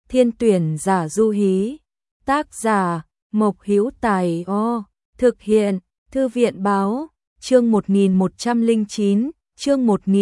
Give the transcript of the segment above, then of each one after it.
Thiên tuyển giả du hí. Tác giả Mộc Hữu Tài. Thực hiện Thư viện báo. Chương 1109, chương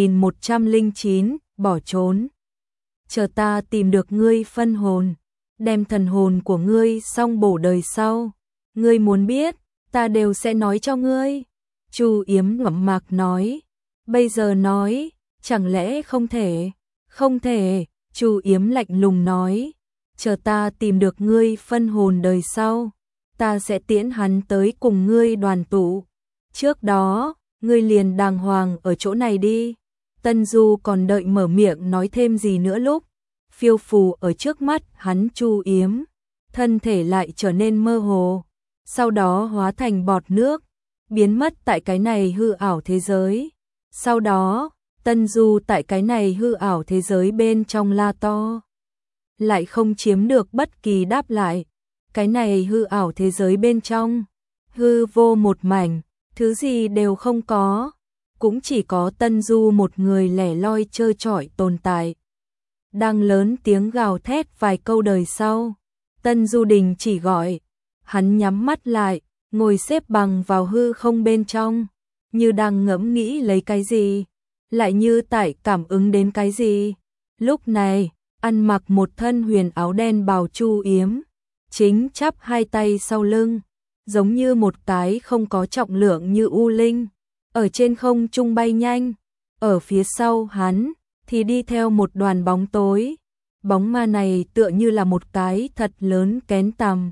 1109, bỏ trốn. Chờ ta tìm được ngươi phân hồn, đem thần hồn của ngươi xong bổ đời sau. Ngươi muốn biết, ta đều sẽ nói cho ngươi. Chu Yếm ngậm mạc nói. Bây giờ nói, chẳng lẽ không thể? Không thể, Chu Yếm lạnh lùng nói. Chờ ta tìm được ngươi phân hồn đời sau, ta sẽ tiễn hắn tới cùng ngươi đoàn tụ. Trước đó, ngươi liền đàng hoàng ở chỗ này đi. Tân Du còn đợi mở miệng nói thêm gì nữa lúc phiêu phù ở trước mắt hắn Chu Yếm, thân thể lại trở nên mơ hồ, sau đó hóa thành bọt nước, biến mất tại cái này hư ảo thế giới. Sau đó, Tân Du tại cái này hư ảo thế giới bên trong la to, lại không chiếm được bất kỳ đáp lại. Cái này hư ảo thế giới bên trong, hư vô một mảnh, thứ gì đều không có, cũng chỉ có Tân Du một người lẻ loi trơ trọi tồn tại. Đang lớn tiếng gào thét vài câu đời sau, Tân Du đình chỉ gọi, hắn nhắm mắt lại, ngồi xếp bằng vào hư không bên trong, như đang ngẫm nghĩ lấy cái gì, lại như tại cảm ứng đến cái gì. Lúc này, ăn mặc một thân huyền áo đen bào Chu Yếm, chính chắp hai tay sau lưng, giống như một cái không có trọng lượng như u linh, ở trên không trung bay nhanh. Ở phía sau hắn thì đi theo một đoàn bóng tối, bóng ma này tựa như là một cái thật lớn kén tằm.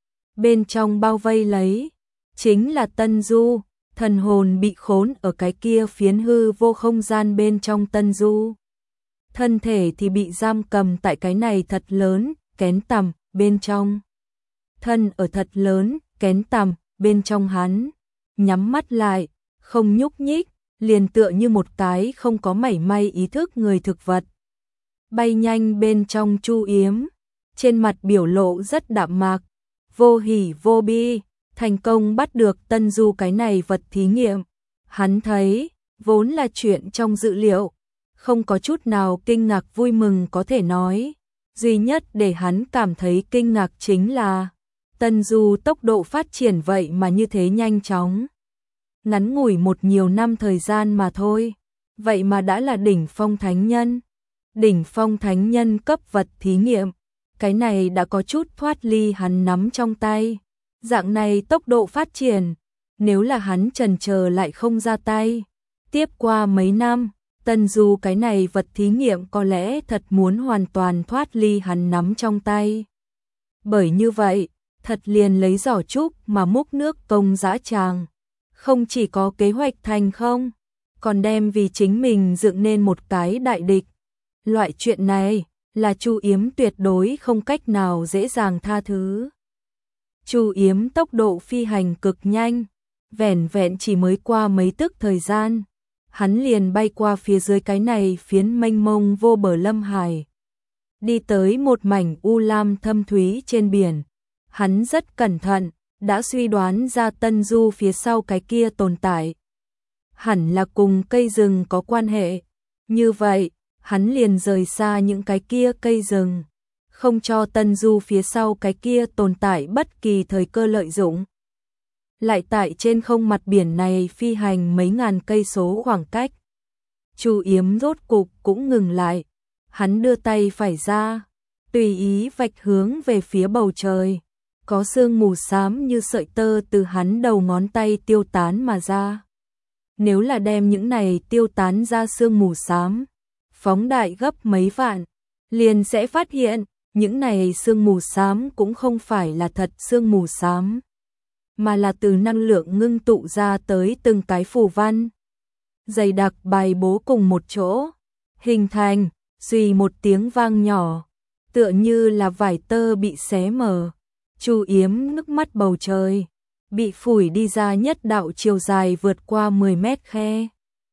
Bên trong bao vây lấy, chính là Tân Du, thần hồn bị khốn ở cái kia phiến hư vô không gian bên trong Tân Du. Thân thể thì bị giam cầm tại cái này thật lớn, kén tằm, bên trong. Thân ở thật lớn, kén tằm, bên trong hắn, nhắm mắt lại, không nhúc nhích, liền tựa như một cái không có mảy may ý thức người thực vật. Bay nhanh bên trong Chu Yếm, trên mặt biểu lộ rất đạm mạc, vô hỉ vô bi, thành công bắt được Tân Du cái này vật thí nghiệm. Hắn thấy, vốn là chuyện trong dự liệu, không có chút nào kinh ngạc vui mừng có thể nói. Duy nhất để hắn cảm thấy kinh ngạc chính là Tân Du tốc độ phát triển vậy mà như thế nhanh chóng. Ngắn ngủi một nhiều năm thời gian mà thôi, vậy mà đã là đỉnh phong thánh nhân. Đỉnh phong thánh nhân cấp vật thí nghiệm, cái này đã có chút thoát ly hắn nắm trong tay. Dạng này tốc độ phát triển, nếu là hắn chần chờ lại không ra tay, tiếp qua mấy năm, Tân Du cái này vật thí nghiệm có lẽ thật muốn hoàn toàn thoát ly hắn nắm trong tay. Bởi như vậy, thật liền lấy giỏ trúc mà múc nước công dã tràng. Không chỉ có kế hoạch thành không, còn đem vì chính mình dựng nên một cái đại địch. Loại chuyện này là Chu Yếm tuyệt đối không cách nào dễ dàng tha thứ. Chu Yếm tốc độ phi hành cực nhanh, vẻn vẹn chỉ mới qua mấy tức thời gian, hắn liền bay qua phía dưới cái này phiến mênh mông vô bờ lâm hải, đi tới một mảnh u lam thâm thúy trên biển. Hắn rất cẩn thận, đã suy đoán ra Tân Du phía sau cái kia tồn tại hẳn là cùng cây rừng có quan hệ. Như vậy, hắn liền rời xa những cái kia cây rừng, không cho Tân Du phía sau cái kia tồn tại bất kỳ thời cơ lợi dụng. Lại tại trên không mặt biển này phi hành mấy ngàn cây số khoảng cách, Chu Yếm rốt cục cũng ngừng lại. Hắn đưa tay phải ra, tùy ý vạch hướng về phía bầu trời. Có sương mù xám như sợi tơ từ hắn đầu ngón tay tiêu tán mà ra. Nếu là đem những này tiêu tán ra sương mù xám phóng đại gấp mấy vạn, liền sẽ phát hiện những này sương mù xám cũng không phải là thật sương mù xám, mà là từ năng lượng ngưng tụ ra tới từng cái phù văn dày đặc bài bố cùng một chỗ, hình thành suy một tiếng vang nhỏ, tựa như là vải tơ bị xé mở. Chu Yếm ngước mắt bầu trời, bị phủi đi ra nhất đạo chiều dài vượt qua 10 mét khe.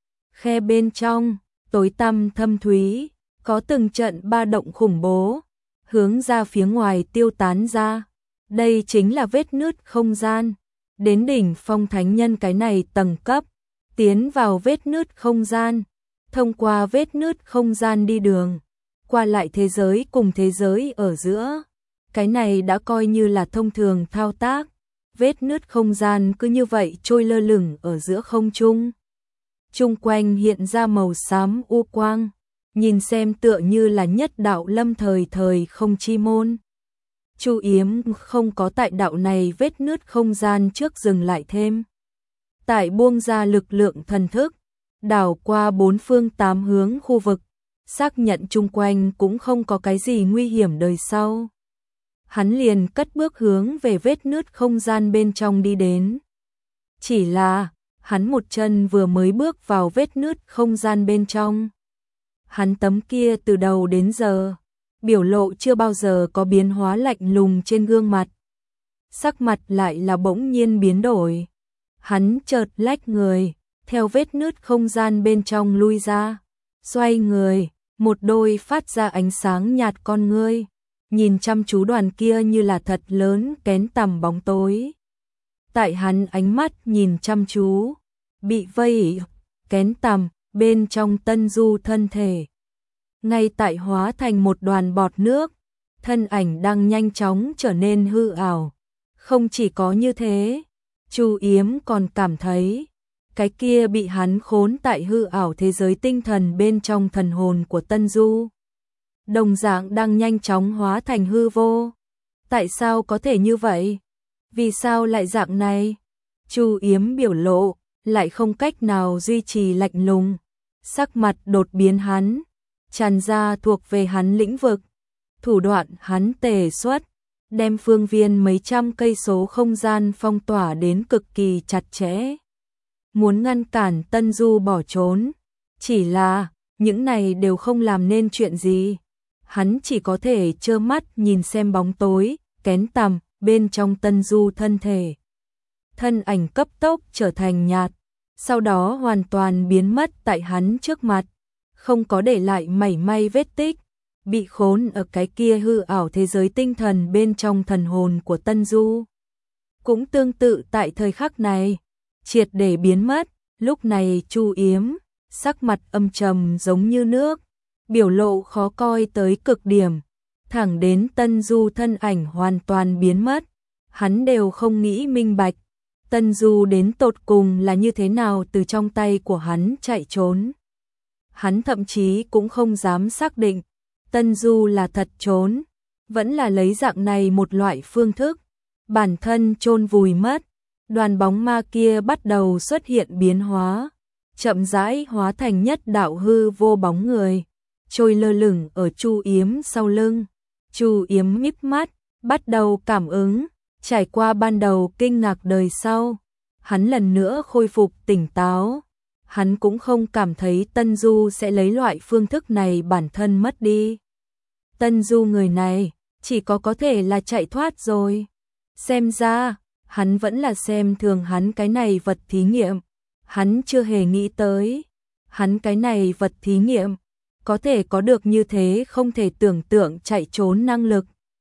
Khe bên trong, tối tăm thâm thúy, có từng trận ba động khủng bố, hướng ra phía ngoài tiêu tán ra. Đây chính là vết nứt không gian. Đến đỉnh phong thánh nhân cái này tầng cấp, tiến vào vết nứt không gian, thông qua vết nứt không gian đi đường, qua lại thế giới cùng thế giới ở giữa. Cái này đã coi như là thông thường thao tác, vết nứt không gian cứ như vậy trôi lơ lửng ở giữa không trung. Chung quanh hiện ra màu xám u quang, nhìn xem tựa như là nhất đạo lâm thời không chi môn. Chu Yếm không có tại đạo này vết nứt không gian trước dừng lại thêm. Tại buông ra lực lượng thần thức, đảo qua bốn phương tám hướng khu vực, xác nhận chung quanh cũng không có cái gì nguy hiểm đời sau. Hắn liền cất bước hướng về vết nứt không gian bên trong đi đến. Chỉ là, hắn một chân vừa mới bước vào vết nứt không gian bên trong. Hắn tấm kia từ đầu đến giờ, biểu lộ chưa bao giờ có biến hóa lạnh lùng trên gương mặt. Sắc mặt lại là bỗng nhiên biến đổi. Hắn chợt lách người, theo vết nứt không gian bên trong lui ra, xoay người, một đôi phát ra ánh sáng nhạt con ngươi, nhìn chăm chú đoàn kia như là thật lớn kén tằm bóng tối. Tại hắn ánh mắt nhìn chăm chú, bị vây kén tằm bên trong Tân Du thân thể. Ngay tại hóa thành một đoàn bọt nước, thân ảnh đang nhanh chóng trở nên hư ảo. Không chỉ có như thế, Chu Yếm còn cảm thấy, cái kia bị hắn khốn tại hư ảo thế giới tinh thần bên trong thần hồn của Tân Du. Đồng dạng đang nhanh chóng hóa thành hư vô. Tại sao có thể như vậy? Vì sao lại dạng này? Chu Yếm biểu lộ, lại không cách nào duy trì lạnh lùng. Sắc mặt đột biến hắn, tràn ra thuộc về hắn lĩnh vực. Thủ đoạn hắn tề xuất, đem phương viên mấy trăm cây số không gian phong tỏa đến cực kỳ chặt chẽ. Muốn ngăn cản Tân Du bỏ trốn. Chỉ là, những này đều không làm nên chuyện gì. Hắn chỉ có thể trơ mắt nhìn xem bóng tối, kén tằm, bên trong Tân Du thân thể. Thân ảnh cấp tốc trở thành nhạt, sau đó hoàn toàn biến mất tại hắn trước mặt, không có để lại mảy may vết tích, bị khốn ở cái kia hư ảo thế giới tinh thần bên trong thần hồn của Tân Du. Cũng tương tự tại thời khắc này, triệt để biến mất, lúc này Chu Yếm, sắc mặt âm trầm giống như nước, biểu lộ khó coi tới cực điểm, thẳng đến Tân Du thân ảnh hoàn toàn biến mất, hắn đều không nghĩ minh bạch, Tân Du đến tột cùng là như thế nào từ trong tay của hắn chạy trốn. Hắn thậm chí cũng không dám xác định, Tân Du là thật trốn, vẫn là lấy dạng này một loại phương thức, bản thân chôn vùi mất, đoàn bóng ma kia bắt đầu xuất hiện biến hóa, chậm rãi hóa thành nhất đạo hư vô bóng người, trôi lơ lửng ở Chu Yếm sau lưng. Chu Yếm nhíp mắt, bắt đầu cảm ứng, trải qua ban đầu kinh ngạc đời sau, hắn lần nữa khôi phục tỉnh táo. Hắn cũng không cảm thấy Tân Du sẽ lấy loại phương thức này bản thân mất đi. Tân Du người này, chỉ có thể là chạy thoát rồi. Xem ra, hắn vẫn là xem thường hắn cái này vật thí nghiệm. Hắn chưa hề nghĩ tới, hắn cái này vật thí nghiệm, có thể có được như thế không thể tưởng tượng chạy trốn năng lực.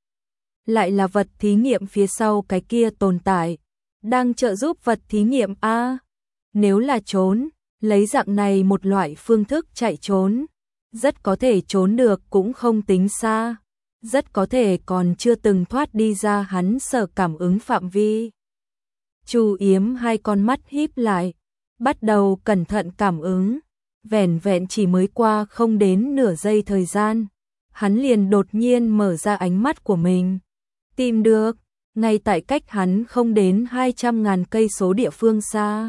Lại là vật thí nghiệm phía sau cái kia tồn tại, đang trợ giúp vật thí nghiệm A. Nếu là trốn, lấy dạng này một loại phương thức chạy trốn, rất có thể trốn được cũng không tính xa, rất có thể còn chưa từng thoát đi ra hắn sở cảm ứng phạm vi. Chu Yếm hai con mắt híp lại, bắt đầu cẩn thận cảm ứng, vẻn vẹn chỉ mới qua không đến nửa giây thời gian, hắn liền đột nhiên mở ra ánh mắt của mình, tìm được, ngay tại cách hắn không đến 200.000 cây số địa phương xa.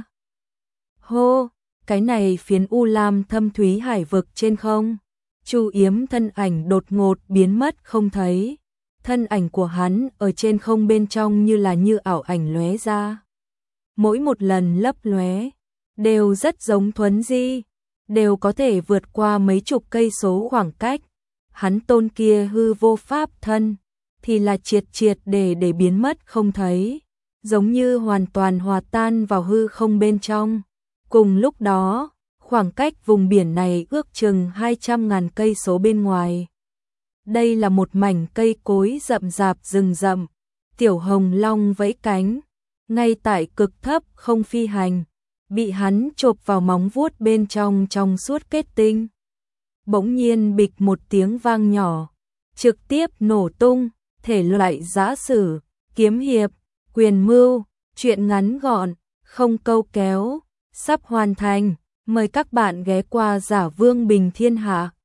Hô! Cái này phiến u lam thâm thúy hải vực trên không. Chu Yếm thân ảnh đột ngột biến mất không thấy. Thân ảnh của hắn ở trên không bên trong như là như ảo ảnh lóe ra. Mỗi một lần lấp lóe, đều rất giống thuấn di, đều có thể vượt qua mấy chục cây số khoảng cách. Hắn tôn kia hư vô pháp thân, thì là triệt để biến mất không thấy, giống như hoàn toàn hòa tan vào hư không bên trong. Cùng lúc đó, khoảng cách vùng biển này ước chừng 200.000 cây số bên ngoài. Đây là một mảnh cây cối rậm rạp rừng rậm, tiểu hồng long vẫy cánh, ngay tại cực thấp không phi hành, bị hắn chộp vào móng vuốt bên trong suốt kết tinh. bỗng nhiên bịch một tiếng vang nhỏ, trực tiếp nổ tung, thể loại giã sử, kiếm hiệp, quyền mưu, truyện ngắn gọn, không câu kéo, sắp hoàn thành, mời các bạn ghé qua Giả Vương Bình Thiên Hạ.